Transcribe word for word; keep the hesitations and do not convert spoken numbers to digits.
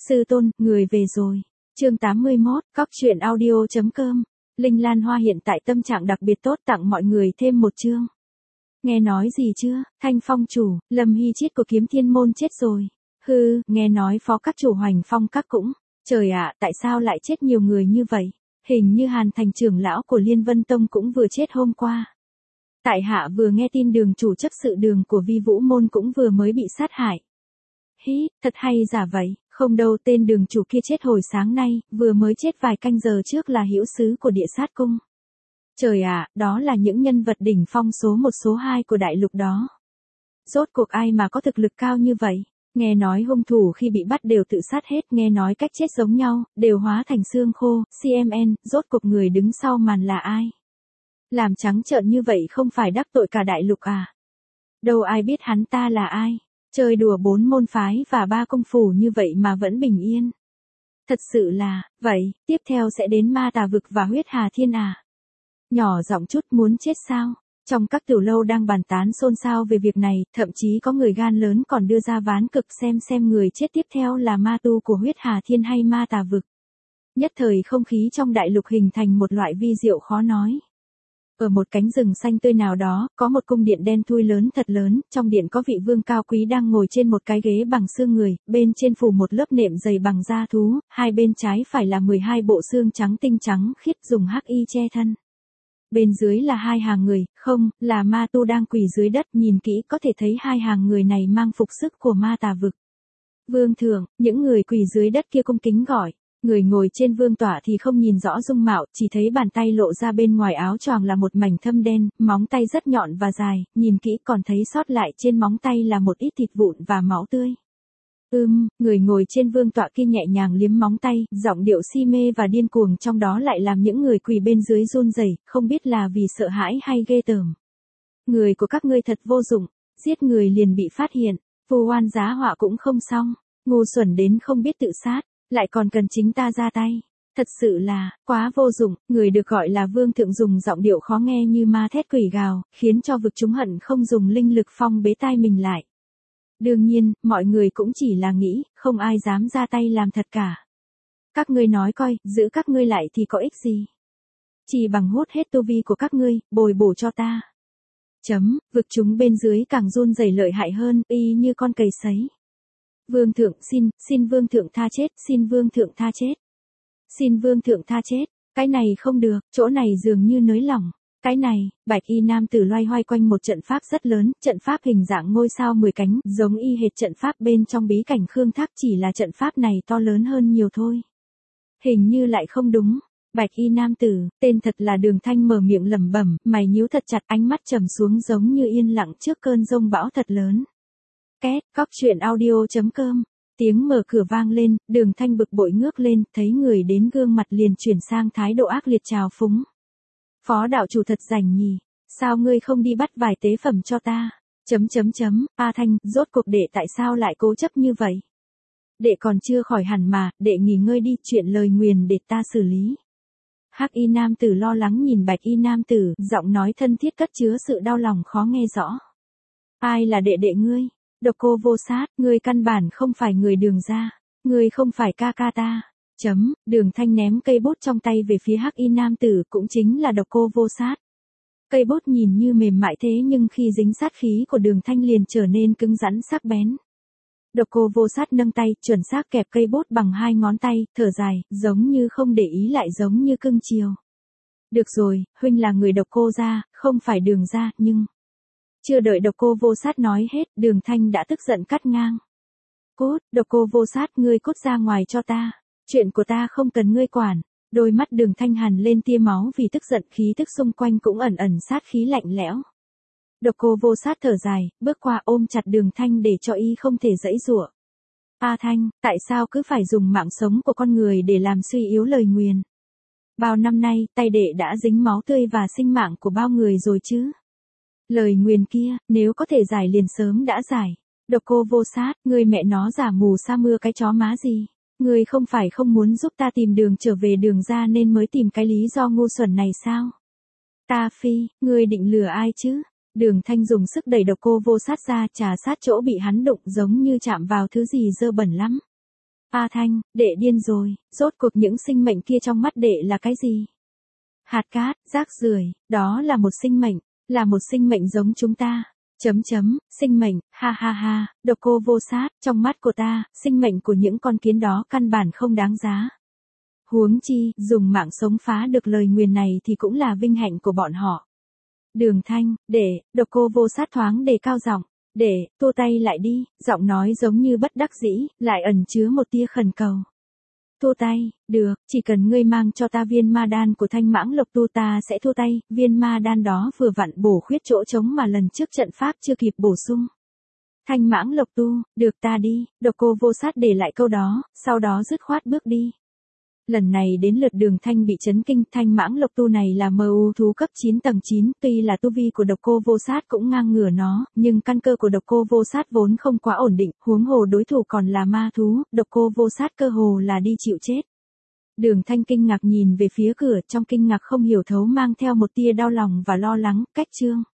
Sư tôn, người về rồi. Chương tám mươi mốt, cóc truyện audio chấm com. Linh Lan Hoa hiện tại tâm trạng đặc biệt tốt, tặng mọi người thêm một chương. Nghe nói gì chưa, Thanh Phong chủ, Lâm Hy Chiết của Kiếm Thiên Môn chết rồi. Hừ, nghe nói phó các chủ Hoành Phong các cũng. Trời ạ, tại sao lại chết nhiều người như vậy? Hình như Hàn Thành trưởng lão của Liên Vân Tông cũng vừa chết hôm qua. Tại hạ vừa nghe tin đường chủ chấp sự đường của Vi Vũ Môn cũng vừa mới bị sát hại. Hí, thật hay giả vậy, không đâu, tên đường chủ kia chết hồi sáng nay, vừa mới chết vài canh giờ trước là hữu sứ của Địa Sát Cung. Trời ạ, đó là những nhân vật đỉnh phong số một số hai của đại lục đó. Rốt cuộc ai mà có thực lực cao như vậy? Nghe nói hung thủ khi bị bắt đều tự sát hết, nghe nói cách chết giống nhau, đều hóa thành xương khô, xê em en, rốt cuộc người đứng sau màn là ai? Làm trắng trợn như vậy không phải đắc tội cả đại lục à? Đâu ai biết hắn ta là ai? Chơi đùa bốn môn phái và ba công phủ như vậy mà vẫn bình yên. Thật sự là, vậy, tiếp theo sẽ đến Ma Tà Vực và Huyết Hà Thiên à? Nhỏ giọng chút, muốn chết sao? Trong các tiểu lâu đang bàn tán xôn xao về việc này, thậm chí có người gan lớn còn đưa ra ván cực xem xem người chết tiếp theo là ma tu của Huyết Hà Thiên hay Ma Tà Vực. Nhất thời không khí trong đại lục hình thành một loại vi diệu khó nói. Ở một cánh rừng xanh tươi nào đó, có một cung điện đen thui lớn thật lớn, trong điện có vị vương cao quý đang ngồi trên một cái ghế bằng xương người, bên trên phủ một lớp nệm dày bằng da thú, hai bên trái phải là mười hai bộ xương trắng tinh trắng khiết dùng hắc y che thân. Bên dưới là hai hàng người, không, là ma tu đang quỳ dưới đất, nhìn kỹ có thể thấy hai hàng người này mang phục sức của Ma Tà Vực. Vương thượng, những người quỳ dưới đất kia cung kính gọi. Người ngồi trên vương tọa thì không nhìn rõ dung mạo, chỉ thấy bàn tay lộ ra bên ngoài áo choàng là một mảnh thâm đen, móng tay rất nhọn và dài, nhìn kỹ còn thấy sót lại trên móng tay là một ít thịt vụn và máu tươi. Ừm, người ngồi trên vương tọa kia nhẹ nhàng liếm móng tay, giọng điệu si mê và điên cuồng trong đó lại làm những người quỳ bên dưới run rẩy, không biết là vì sợ hãi hay ghê tởm. Người của các ngươi thật vô dụng, giết người liền bị phát hiện, vu oan giá họa cũng không xong, ngu xuẩn đến không biết tự sát. Lại còn cần chính ta ra tay. Thật sự là, quá vô dụng, người được gọi là vương thượng dùng giọng điệu khó nghe như ma thét quỷ gào, khiến cho vực chúng hận không dùng linh lực phong bế tai mình lại. Đương nhiên, mọi người cũng chỉ là nghĩ, không ai dám ra tay làm thật cả. Các ngươi nói coi, giữ các ngươi lại thì có ích gì? Chỉ bằng hút hết tu vi của các ngươi, bồi bổ cho ta. Chấm, vực chúng bên dưới càng run rẩy lợi hại hơn, y như con cầy sấy. Vương thượng, xin, xin vương thượng tha chết, xin vương thượng tha chết. Xin vương thượng tha chết, cái này không được, chỗ này dường như nới lỏng. Cái này, bạch y nam tử loay hoay quanh một trận pháp rất lớn, trận pháp hình dạng ngôi sao mười cánh, giống y hệt trận pháp bên trong bí cảnh Khương Thác, chỉ là trận pháp này to lớn hơn nhiều thôi. Hình như lại không đúng. Bạch y nam tử, tên thật là Đường Thanh mở miệng lẩm bẩm, mày nhíu thật chặt, ánh mắt trầm xuống giống như yên lặng trước cơn giông bão thật lớn. Két, cóc truyện audio chấm com. Tiếng mở cửa vang lên, Đường Thanh bực bội ngước lên, thấy người đến gương mặt liền chuyển sang thái độ ác liệt trào phúng. Phó đạo chủ thật rảnh nhỉ, sao ngươi không đi bắt vài tế phẩm cho ta? Chấm chấm chấm, A Thanh, rốt cuộc đệ tại sao lại cố chấp như vậy? Đệ còn chưa khỏi hẳn mà, đệ nghỉ ngơi đi, chuyện lời nguyền để ta xử lý. Hắc y nam tử lo lắng nhìn bạch y nam tử, giọng nói thân thiết cất chứa sự đau lòng khó nghe rõ. Ai là đệ đệ ngươi? Độc Cô Vô Sát, ngươi căn bản không phải người Đường gia, ngươi không phải ca ca ta. Chấm, Đường Thanh ném cây bút trong tay về phía hắc y nam tử, cũng chính là Độc Cô Vô Sát. Cây bút nhìn như mềm mại thế nhưng khi dính sát khí của Đường Thanh liền trở nên cứng rắn sắc bén. Độc Cô Vô Sát nâng tay, chuẩn xác kẹp cây bút bằng hai ngón tay, thở dài, giống như không để ý lại giống như cưng chiều. Được rồi, huynh là người Độc Cô gia, không phải Đường gia, nhưng... Chưa đợi Độc Cô Vô Sát nói hết, Đường Thanh đã tức giận cắt ngang. Cút, Độc Cô Vô Sát, ngươi cút ra ngoài cho ta. Chuyện của ta không cần ngươi quản. Đôi mắt Đường Thanh hằn lên tia máu vì tức giận, khí tức xung quanh cũng ẩn ẩn sát khí lạnh lẽo. Độc Cô Vô Sát thở dài, bước qua ôm chặt Đường Thanh để cho y không thể giãy giụa. A Thanh, tại sao cứ phải dùng mạng sống của con người để làm suy yếu lời nguyền? Bao năm nay, tay đệ đã dính máu tươi và sinh mạng của bao người rồi chứ? Lời nguyền kia, nếu có thể giải liền sớm đã giải. Độc Cô Vô Sát, ngươi mẹ nó giả mù sa mưa cái chó má gì? Ngươi không phải không muốn giúp ta tìm đường trở về Đường gia nên mới tìm cái lý do ngu xuẩn này sao? Ta phi, ngươi định lừa ai chứ? Đường Thanh dùng sức đẩy Độc Cô Vô Sát ra, trà sát chỗ bị hắn đụng giống như chạm vào thứ gì dơ bẩn lắm. A Thanh, đệ điên rồi, rốt cuộc những sinh mệnh kia trong mắt đệ là cái gì? Hạt cát, rác rưởi, đó là một sinh mệnh, là một sinh mệnh giống chúng ta. Chấm chấm, sinh mệnh, ha ha ha, độc cô vô sát, trong mắt của ta, sinh mệnh của những con kiến đó căn bản không đáng giá. Huống chi, dùng mạng sống phá được lời nguyền này thì cũng là vinh hạnh của bọn họ. Đường Thanh, để, độc cô vô sát thoáng đề cao giọng, để, tua tay lại đi, giọng nói giống như bất đắc dĩ, lại ẩn chứa một tia khẩn cầu. Thua tay, được, chỉ cần ngươi mang cho ta viên ma đan của Thanh Mãng Lộc Tu ta sẽ thua tay, viên ma đan đó vừa vặn bổ khuyết chỗ trống mà lần trước trận pháp chưa kịp bổ sung. Thanh Mãng Lộc Tu, được ta đi, độc cô vô sát để lại câu đó, sau đó dứt khoát bước đi. Lần này đến lượt Đường Thanh bị chấn kinh, Thanh Mãng Lộc Tu này là mờ u thú cấp chín tầng chín, tuy là tu vi của độc cô vô sát cũng ngang ngửa nó, nhưng căn cơ của độc cô vô sát vốn không quá ổn định, huống hồ đối thủ còn là ma thú, độc cô vô sát cơ hồ là đi chịu chết. Đường Thanh kinh ngạc nhìn về phía cửa, trong kinh ngạc không hiểu thấu mang theo một tia đau lòng và lo lắng, cách chương.